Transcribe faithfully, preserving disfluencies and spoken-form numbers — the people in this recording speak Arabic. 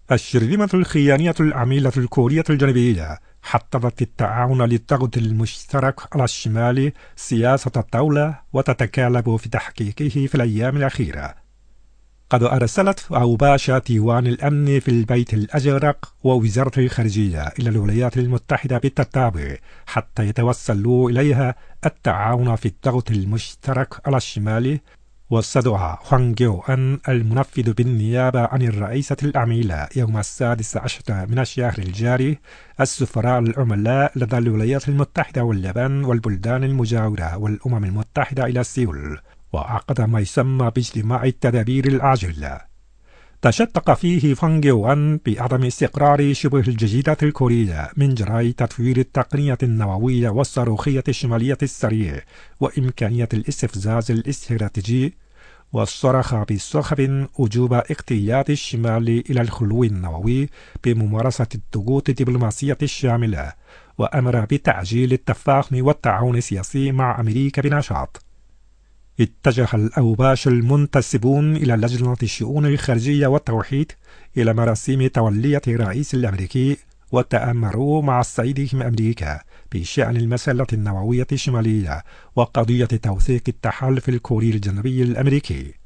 الشرذمة الخيانية العميلة الكورية الجنوبية حطمت التعاون للضغط المشترك على الشمال سياسة الدولة وتتكالب في تحقيقه في الأيام الأخيرة. قد أرسلت أوباش ديوان الأمن في البيت الأزرق ووزارة الخارجية إلى الولايات المتحدة بالتتابع حتى يتوصلوا إليها التعاون في الضغط المشترك على الشمال. واستدعى هوانغ جيو أن المنفذ بالنيابة عن الرئيسة العميلة يوم السادس عشر من الشهر الجاري السفراء العملاء لدى الولايات المتحدة واليابان والبلدان المجاورة والأمم المتحدة إلى سيول، وعقد ما يسمى باجتماع التدابير العاجلة تشدق فيه هوانغ جيو أن بعدم استقرار شبه الجزيرة الكورية من جراء تطوير التقنية النووية والصاروخية الشمالية السريع وإمكانية الاستفزاز الاستراتيجي، وصرخ بصخب وجوب اقتياد الشمال إلى الخلو النووي بممارسة الضغوط الدبلوماسية الشاملة، وأمر بتعجيل التفاهم والتعاون السياسي مع أمريكا بنشاط. اتجه الأوباش المنتسبون إلى لجنة الشؤون الخارجية والتوحيد إلى مراسم تولية الرئيس الأمريكي وتأمروا مع سيدهم أمريكا بشأن المسألة النووية الشمالية وقضية توثيق التحالف الكوري الجنوبي الأمريكي.